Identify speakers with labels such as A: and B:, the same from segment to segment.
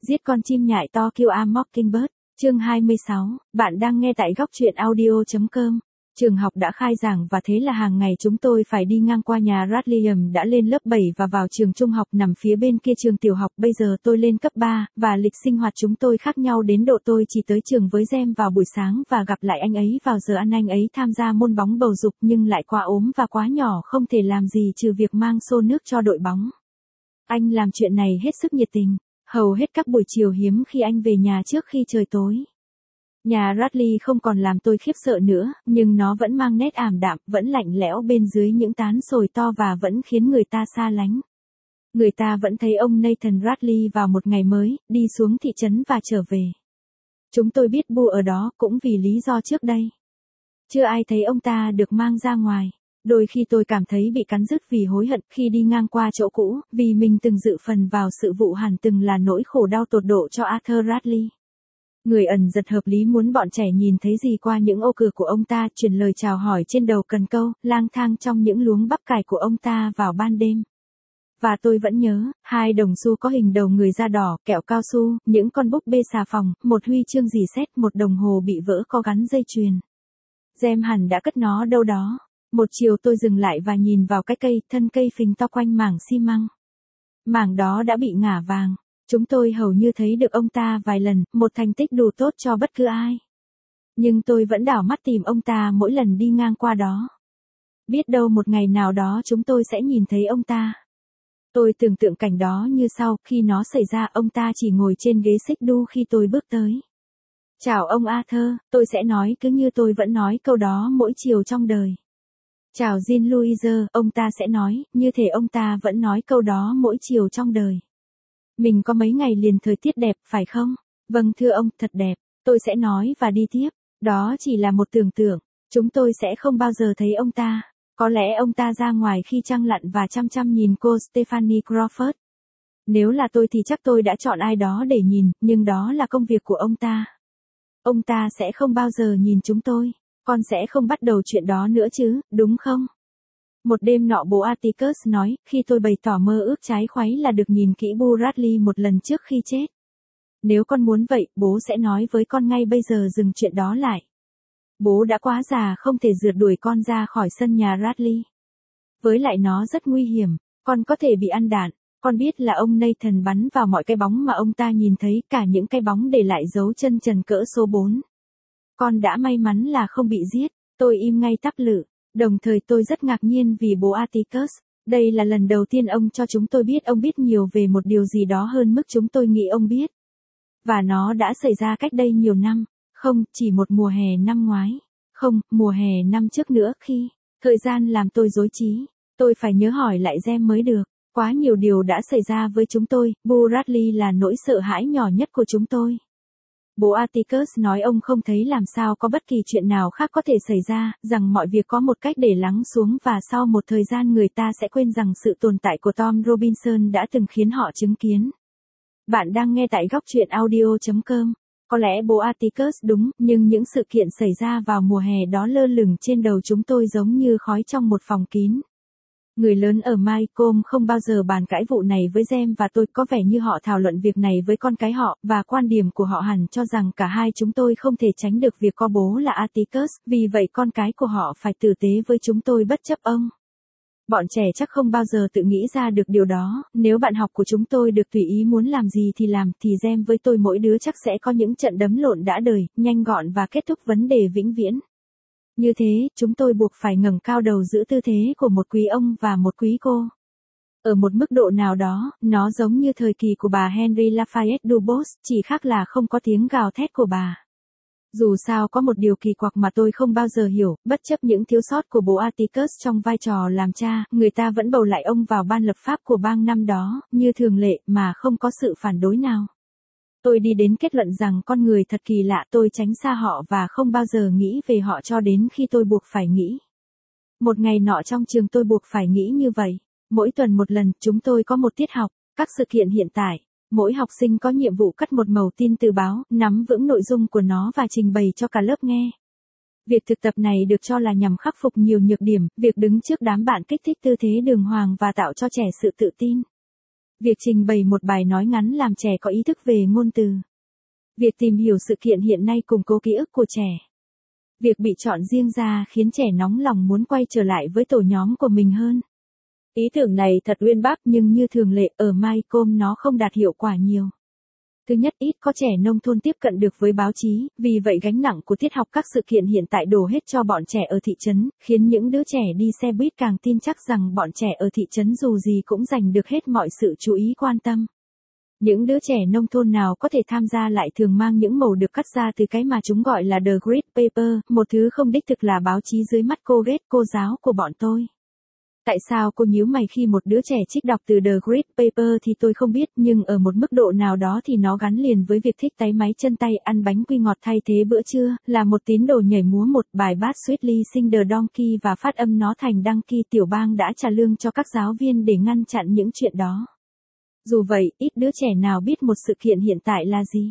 A: Giết con chim nhại to kill a mockingbird. Chương 26, bạn đang nghe tại góc truyện audio.com. Trường học đã khai giảng và thế là hàng ngày chúng tôi phải đi ngang qua nhà Radlium đã lên lớp 7 và vào trường trung học nằm phía bên kia trường tiểu học. Bây giờ tôi lên cấp 3, và lịch sinh hoạt chúng tôi khác nhau đến độ tôi chỉ tới trường với Gem vào buổi sáng và gặp lại anh ấy vào giờ ăn. Anh ấy tham gia môn bóng bầu dục nhưng lại quá ốm và quá nhỏ không thể làm gì trừ việc mang xô nước cho đội bóng. Anh làm chuyện này hết sức nhiệt tình, hầu hết các buổi chiều hiếm khi anh về nhà trước khi trời tối. Nhà Radley không còn làm tôi khiếp sợ nữa, nhưng nó vẫn mang nét ảm đạm, vẫn lạnh lẽo bên dưới những tán sồi to và vẫn khiến người ta xa lánh. Người ta vẫn thấy ông Nathan Radley vào một ngày mới, đi xuống thị trấn và trở về. Chúng tôi biết Bu ở đó cũng vì lý do trước đây. Chưa ai thấy ông ta được mang ra ngoài. Đôi khi tôi cảm thấy bị cắn rứt vì hối hận khi đi ngang qua chỗ cũ, vì mình từng dự phần vào sự vụ hẳn từng là nỗi khổ đau tột độ cho Arthur Radley. Người ẩn giật hợp lý muốn bọn trẻ nhìn thấy gì qua những ô cửa của ông ta, truyền lời chào hỏi trên đầu cần câu, lang thang trong những luống bắp cải của ông ta vào ban đêm. Và tôi vẫn nhớ, 2 đồng xu có hình đầu người da đỏ, kẹo cao su, những con búp bê xà phòng, một huy chương dì xét, một đồng hồ bị vỡ có gắn dây chuyền. Gem hẳn đã cất nó đâu đó. Một chiều tôi dừng lại và nhìn vào cái cây, thân cây phình to quanh mảng xi măng. Mảng đó đã bị ngả vàng. Chúng tôi hầu như thấy được ông ta vài lần, một thành tích đủ tốt cho bất cứ ai. Nhưng tôi vẫn đảo mắt tìm ông ta mỗi lần đi ngang qua đó. Biết đâu một ngày nào đó chúng tôi sẽ nhìn thấy ông ta. Tôi tưởng tượng cảnh đó như sau, khi nó xảy ra ông ta chỉ ngồi trên ghế xích đu khi tôi bước tới. Chào ông Arthur, tôi sẽ nói cứ như tôi vẫn nói câu đó mỗi chiều trong đời. Chào Jean Louise, ông ta sẽ nói, như thể ông ta vẫn nói câu đó mỗi chiều trong đời. Mình có mấy ngày liền thời tiết đẹp, phải không? Vâng thưa ông, thật đẹp. Tôi sẽ nói và đi tiếp. Đó chỉ là một tưởng tượng. Chúng tôi sẽ không bao giờ thấy ông ta. Có lẽ ông ta ra ngoài khi trăng lặn và chăm chăm nhìn cô Stephanie Crawford. Nếu là tôi thì chắc tôi đã chọn ai đó để nhìn, nhưng đó là công việc của ông ta. Ông ta sẽ không bao giờ nhìn chúng tôi. Con sẽ không bắt đầu chuyện đó nữa chứ, đúng không? Một đêm nọ bố Atticus nói, khi tôi bày tỏ mơ ước trái khoáy là được nhìn kỹ Bu Radley một lần trước khi chết. Nếu con muốn vậy, bố sẽ nói với con ngay bây giờ dừng chuyện đó lại. Bố đã quá già không thể rượt đuổi con ra khỏi sân nhà Radley. Với lại nó rất nguy hiểm, con có thể bị ăn đạn. Con biết là ông Nathan bắn vào mọi cái bóng mà ông ta nhìn thấy, cả những cái bóng để lại dấu chân trần cỡ số 4. Con đã may mắn là không bị giết. Tôi im ngay tắp lự. Đồng thời tôi rất ngạc nhiên vì bố Atticus, đây là lần đầu tiên ông cho chúng tôi biết ông biết nhiều về một điều gì đó hơn mức chúng tôi nghĩ ông biết. Và nó đã xảy ra cách đây nhiều năm, không, chỉ một mùa hè năm ngoái, không, mùa hè năm trước nữa khi, thời gian làm tôi rối trí, tôi phải nhớ hỏi lại Gem mới được, quá nhiều điều đã xảy ra với chúng tôi, Bu Radley là nỗi sợ hãi nhỏ nhất của chúng tôi. Bố Atticus nói ông không thấy làm sao có bất kỳ chuyện nào khác có thể xảy ra, rằng mọi việc có một cách để lắng xuống và sau một thời gian người ta sẽ quên rằng sự tồn tại của Tom Robinson đã từng khiến họ chứng kiến. Bạn đang nghe tại góc truyện audio.com. Có lẽ bố Atticus đúng, nhưng những sự kiện xảy ra vào mùa hè đó lơ lửng trên đầu chúng tôi giống như khói trong một phòng kín. Người lớn ở Mycomb không bao giờ bàn cãi vụ này với Gem và tôi, có vẻ như họ thảo luận việc này với con cái họ, và quan điểm của họ hẳn cho rằng cả hai chúng tôi không thể tránh được việc có bố là Atticus, vì vậy con cái của họ phải tử tế với chúng tôi bất chấp ông. Bọn trẻ chắc không bao giờ tự nghĩ ra được điều đó, nếu bạn học của chúng tôi được tùy ý muốn làm gì thì làm, thì Gem với tôi mỗi đứa chắc sẽ có những trận đấm lộn đã đời, nhanh gọn và kết thúc vấn đề vĩnh viễn. Như thế, chúng tôi buộc phải ngẩng cao đầu giữ tư thế của một quý ông và một quý cô. Ở một mức độ nào đó, nó giống như thời kỳ của bà Henry Lafayette Dubose, chỉ khác là không có tiếng gào thét của bà. Dù sao có một điều kỳ quặc mà tôi không bao giờ hiểu, bất chấp những thiếu sót của bố Atticus trong vai trò làm cha, người ta vẫn bầu lại ông vào ban lập pháp của bang năm đó, như thường lệ, mà không có sự phản đối nào. Tôi đi đến kết luận rằng con người thật kỳ lạ, tôi tránh xa họ và không bao giờ nghĩ về họ cho đến khi tôi buộc phải nghĩ. Một ngày nọ trong trường tôi buộc phải nghĩ như vậy. Mỗi tuần một lần, chúng tôi có một tiết học, các sự kiện hiện tại. Mỗi học sinh có nhiệm vụ cắt một mẩu tin từ báo, nắm vững nội dung của nó và trình bày cho cả lớp nghe. Việc thực tập này được cho là nhằm khắc phục nhiều nhược điểm, việc đứng trước đám bạn kích thích tư thế đường hoàng và tạo cho trẻ sự tự tin. Việc trình bày một bài nói ngắn làm trẻ có ý thức về ngôn từ. Việc tìm hiểu sự kiện hiện nay củng cố ký ức của trẻ. Việc bị chọn riêng ra khiến trẻ nóng lòng muốn quay trở lại với tổ nhóm của mình hơn. Ý tưởng này thật uyên bác nhưng như thường lệ ở Mycom nó không đạt hiệu quả nhiều. Thứ nhất, ít có trẻ nông thôn tiếp cận được với báo chí, vì vậy gánh nặng của tiết học các sự kiện hiện tại đổ hết cho bọn trẻ ở thị trấn, khiến những đứa trẻ đi xe buýt càng tin chắc rằng bọn trẻ ở thị trấn dù gì cũng giành được hết mọi sự chú ý quan tâm. Những đứa trẻ nông thôn nào có thể tham gia lại thường mang những mẩu được cắt ra từ cái mà chúng gọi là The Grid Paper, một thứ không đích thực là báo chí dưới mắt cô ghét cô giáo của bọn tôi. Tại sao cô nhíu mày khi một đứa trẻ trích đọc từ The Grid Paper thì tôi không biết, nhưng ở một mức độ nào đó thì nó gắn liền với việc thích táy máy chân tay, ăn bánh quy ngọt thay thế bữa trưa, là một tín đồ nhảy múa một bài bass Sweetly Sing the Donkey và phát âm nó thành Đăng-key. Tiểu bang đã trả lương cho các giáo viên để ngăn chặn những chuyện đó. Dù vậy, ít đứa trẻ nào biết một sự kiện hiện tại là gì.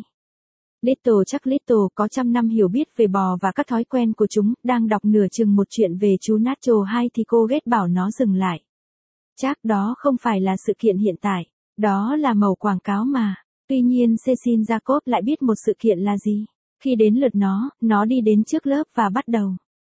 A: Little có trăm năm hiểu biết về bò và các thói quen của chúng, đang đọc nửa chừng một chuyện về chú Nacho 2 thì cô ghét bảo nó dừng lại. Chắc đó không phải là sự kiện hiện tại, đó là mẩu quảng cáo mà. Tuy nhiên Cecil Jacob lại biết một sự kiện là gì. Khi đến lượt nó đi đến trước lớp và bắt đầu.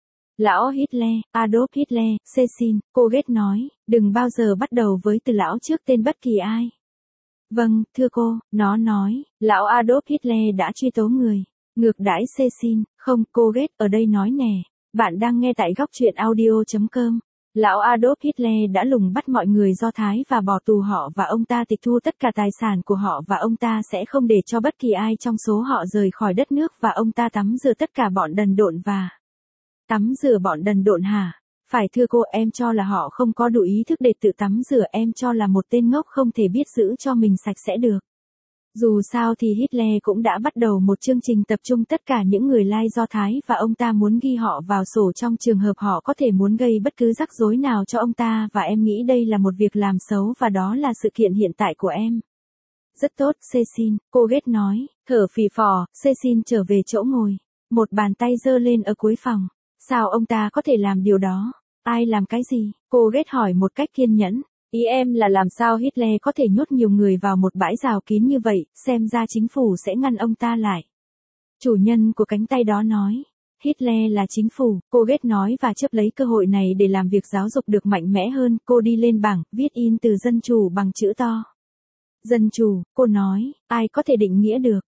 A: Lão Hitler, Adolf Hitler, Cecil, cô ghét nói, đừng bao giờ bắt đầu với từ lão trước tên bất kỳ ai. Vâng, thưa cô, nó nói, lão Adolf Hitler đã truy tố người. Ngược đãi Cecil, không, cô ghét ở đây nói nè. Bạn đang nghe tại góc truyện audio.com. Lão Adolf Hitler đã lùng bắt mọi người Do Thái và bỏ tù họ và ông ta tịch thu tất cả tài sản của họ và ông ta sẽ không để cho bất kỳ ai trong số họ rời khỏi đất nước và ông ta tắm rửa tất cả bọn đần độn và... Tắm rửa bọn đần độn hả? Phải thưa cô, em cho là họ không có đủ ý thức để tự tắm rửa, em cho là một tên ngốc không thể biết giữ cho mình sạch sẽ được. Dù sao thì Hitler cũng đã bắt đầu một chương trình tập trung tất cả những người lai Do Thái và ông ta muốn ghi họ vào sổ trong trường hợp họ có thể muốn gây bất cứ rắc rối nào cho ông ta và em nghĩ đây là một việc làm xấu và đó là sự kiện hiện tại của em. Rất tốt, Cecil, cô ghét nói, thở phì phò, Cecil trở về chỗ ngồi. Một bàn tay giơ lên ở cuối phòng. Sao ông ta có thể làm điều đó? Ai làm cái gì? Cô ghét hỏi một cách kiên nhẫn. Ý em là làm sao Hitler có thể nhốt nhiều người vào một bãi rào kín như vậy, xem ra chính phủ sẽ ngăn ông ta lại. Chủ nhân của cánh tay đó nói. Hitler là chính phủ, cô ghét nói và chấp lấy cơ hội này để làm việc giáo dục được mạnh mẽ hơn. Cô đi lên bảng, viết in từ dân chủ bằng chữ to. Dân chủ, cô nói, ai có thể định nghĩa được?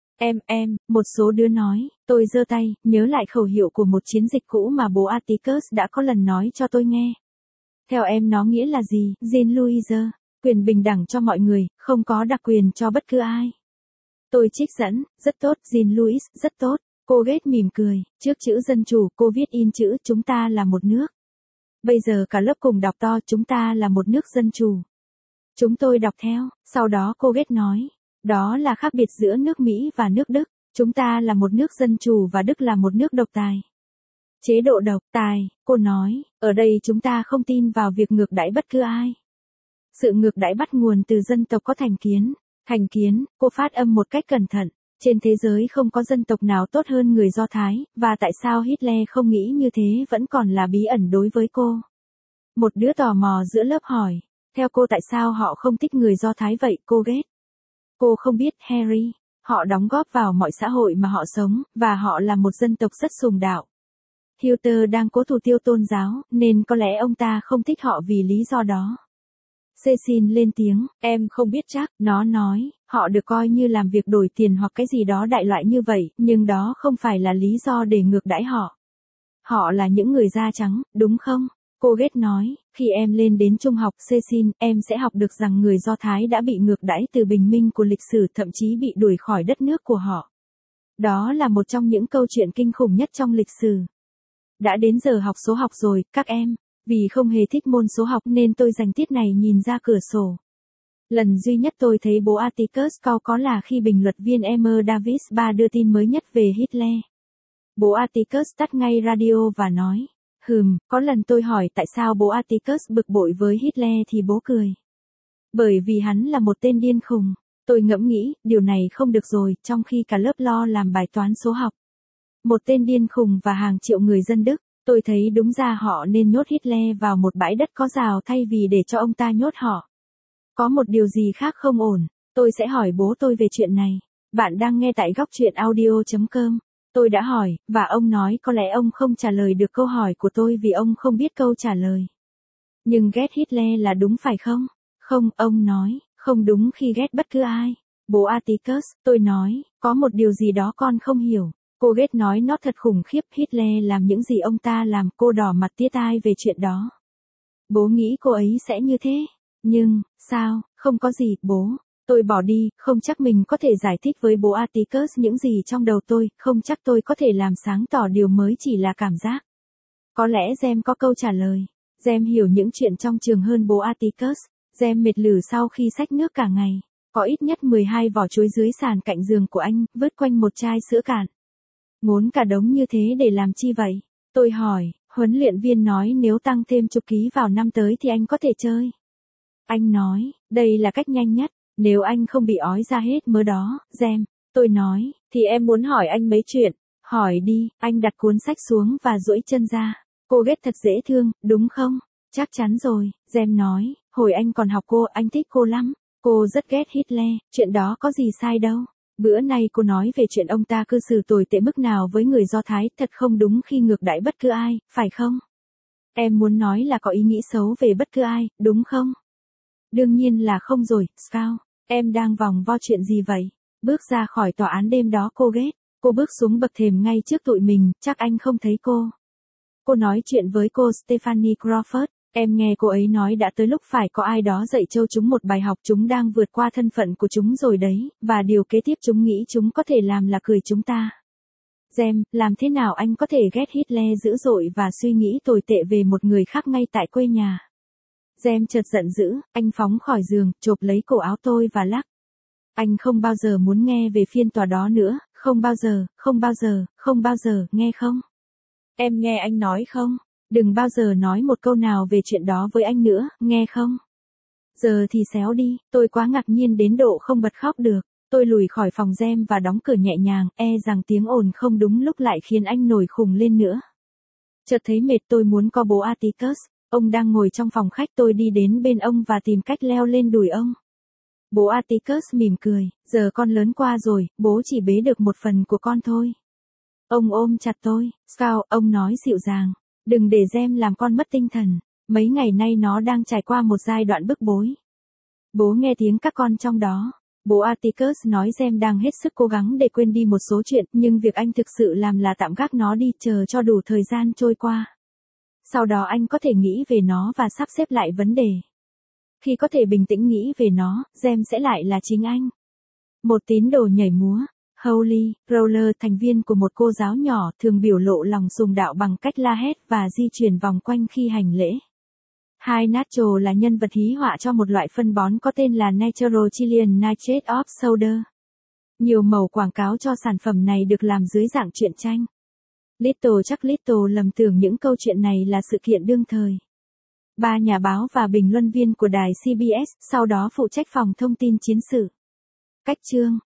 A: Một số đứa nói, tôi giơ tay, nhớ lại khẩu hiệu của một chiến dịch cũ mà bố Atticus đã có lần nói cho tôi nghe. Theo em nó nghĩa là gì, Jean-Louis? Quyền bình đẳng cho mọi người, không có đặc quyền cho bất cứ ai. Tôi trích dẫn, rất tốt, Jean-Louis, rất tốt. Cô ghét mỉm cười, trước chữ dân chủ, cô viết in chữ chúng ta là một nước. Bây giờ cả lớp cùng đọc to chúng ta là một nước dân chủ. Chúng tôi đọc theo, sau đó cô ghét nói. Đó là khác biệt giữa nước Mỹ và nước Đức. Chúng ta là một nước dân chủ và Đức là một nước độc tài. Chế độ độc tài, cô nói, ở đây chúng ta không tin vào việc ngược đãi bất cứ ai. Sự ngược đãi bắt nguồn từ dân tộc có thành kiến. Thành kiến, cô phát âm một cách cẩn thận. Trên thế giới không có dân tộc nào tốt hơn người Do Thái, và tại sao Hitler không nghĩ như thế vẫn còn là bí ẩn đối với cô. Một đứa tò mò giữa lớp hỏi, theo cô tại sao họ không thích người Do Thái vậy, cô ghét. Cô không biết, Harry, họ đóng góp vào mọi xã hội mà họ sống, và họ là một dân tộc rất sùng đạo. Hitler đang cố thủ tiêu tôn giáo, nên có lẽ ông ta không thích họ vì lý do đó. Cecil lên tiếng, em không biết chắc, nó nói, họ được coi như làm việc đổi tiền hoặc cái gì đó đại loại như vậy, nhưng đó không phải là lý do để ngược đãi họ. Họ là những người da trắng, đúng không? Cô ghét nói, khi em lên đến trung học Cecil, em sẽ học được rằng người Do Thái đã bị ngược đãi từ bình minh của lịch sử, thậm chí bị đuổi khỏi đất nước của họ. Đó là một trong những câu chuyện kinh khủng nhất trong lịch sử. Đã đến giờ học số học rồi, các em. Vì không hề thích môn số học nên tôi dành tiết này nhìn ra cửa sổ. Lần duy nhất tôi thấy bố Atticus cau có là khi bình luận viên Emma Davis III đưa tin mới nhất về Hitler. Bố Atticus tắt ngay radio và nói, có lần tôi hỏi tại sao bố Atticus bực bội với Hitler thì bố cười. Bởi vì hắn là một tên điên khùng. Tôi ngẫm nghĩ, điều này không được rồi, trong khi cả lớp lo làm bài toán số học. Một tên điên khùng và hàng triệu người dân Đức, tôi thấy đúng ra họ nên nhốt Hitler vào một bãi đất có rào thay vì để cho ông ta nhốt họ. Có một điều gì khác không ổn, tôi sẽ hỏi bố tôi về chuyện này. Bạn đang nghe tại góc truyện audio.com. Tôi đã hỏi, và ông nói có lẽ ông không trả lời được câu hỏi của tôi vì ông không biết câu trả lời. Nhưng ghét Hitler là đúng phải không? Không, ông nói, không đúng khi ghét bất cứ ai. Bố Atticus, tôi nói, có một điều gì đó con không hiểu. Cô ghét nói nó thật khủng khiếp, Hitler làm những gì ông ta làm, cô đỏ mặt tía tai về chuyện đó. Bố nghĩ cô ấy sẽ như thế. Nhưng, sao, không có gì, bố. Tôi bỏ đi, không chắc mình có thể giải thích với bố Atticus những gì trong đầu tôi, không chắc tôi có thể làm sáng tỏ điều mới chỉ là cảm giác. Có lẽ Gem có câu trả lời. Gem hiểu những chuyện trong trường hơn bố Atticus. Gem mệt lử sau khi xách nước cả ngày. Có ít nhất 12 vỏ chuối dưới sàn cạnh giường của anh, vớt quanh một chai sữa cạn. Ngốn cả đống như thế để làm chi vậy? Tôi hỏi, huấn luyện viên nói nếu tăng thêm chục ký vào năm tới thì anh có thể chơi. Anh nói, đây là cách nhanh nhất, nếu anh không bị ói ra hết mớ đó, Gem. Tôi nói, thì em muốn hỏi anh mấy chuyện. Hỏi đi, anh đặt cuốn sách xuống và duỗi chân ra. Cô ghét thật dễ thương, đúng không? Chắc chắn rồi, Gem nói, hồi anh còn học cô, anh thích cô lắm. Cô rất ghét Hitler, chuyện đó có gì sai đâu. Bữa nay cô nói về chuyện ông ta cư xử tồi tệ mức nào với người Do Thái, thật không đúng khi ngược đãi bất cứ ai, phải không? Em muốn nói là có ý nghĩ xấu về bất cứ ai, đúng không? Đương nhiên là không rồi, Scout. Em đang vòng vo chuyện gì vậy? Bước ra khỏi tòa án đêm đó cô ghét. Cô bước xuống bậc thềm ngay trước tụi mình, chắc anh không thấy cô. Cô nói chuyện với cô Stephanie Crawford. Em nghe cô ấy nói đã tới lúc phải có ai đó dạy cho chúng một bài học, chúng đang vượt qua thân phận của chúng rồi đấy, và điều kế tiếp chúng nghĩ chúng có thể làm là cười chúng ta. Gem, làm thế nào anh có thể ghét Hitler dữ dội và suy nghĩ tồi tệ về một người khác ngay tại quê nhà? Gem chợt giận dữ, anh phóng khỏi giường, chộp lấy cổ áo tôi và lắc. Anh không bao giờ muốn nghe về phiên tòa đó nữa, không bao giờ, không bao giờ, không bao giờ, nghe không? Em nghe anh nói không? Đừng bao giờ nói một câu nào về chuyện đó với anh nữa, nghe không? Giờ thì xéo đi, tôi quá ngạc nhiên đến độ không bật khóc được. Tôi lùi khỏi phòng Gem và đóng cửa nhẹ nhàng, rằng tiếng ồn không đúng lúc lại khiến anh nổi khùng lên nữa. Chợt thấy mệt, tôi muốn co bố Atticus. Ông đang ngồi trong phòng khách, tôi đi đến bên ông và tìm cách leo lên đùi ông. Bố Atticus mỉm cười, giờ con lớn qua rồi, bố chỉ bế được một phần của con thôi. Ông ôm chặt tôi, Scout, ông nói dịu dàng. Đừng để Gem làm con mất tinh thần. Mấy ngày nay nó đang trải qua một giai đoạn bức bối. Bố nghe tiếng các con trong đó. Bố Atticus nói Gem đang hết sức cố gắng để quên đi một số chuyện, nhưng việc anh thực sự làm là tạm gác nó đi, chờ cho đủ thời gian trôi qua. Sau đó anh có thể nghĩ về nó và sắp xếp lại vấn đề. Khi có thể bình tĩnh nghĩ về nó, Gem sẽ lại là chính anh. Một tín đồ nhảy múa, Holy Roller, thành viên của một cô giáo nhỏ, thường biểu lộ lòng sùng đạo bằng cách la hét và di chuyển vòng quanh khi hành lễ. Hai Nacho là nhân vật hí họa cho một loại phân bón có tên là Natural Chilean Nitrate of Soda. Nhiều mẩu quảng cáo cho sản phẩm này được làm dưới dạng truyện tranh. Little lầm tưởng những câu chuyện này là sự kiện đương thời. 3 nhà báo và bình luận viên của đài CBS, sau đó phụ trách phòng thông tin chiến sự. Cách chương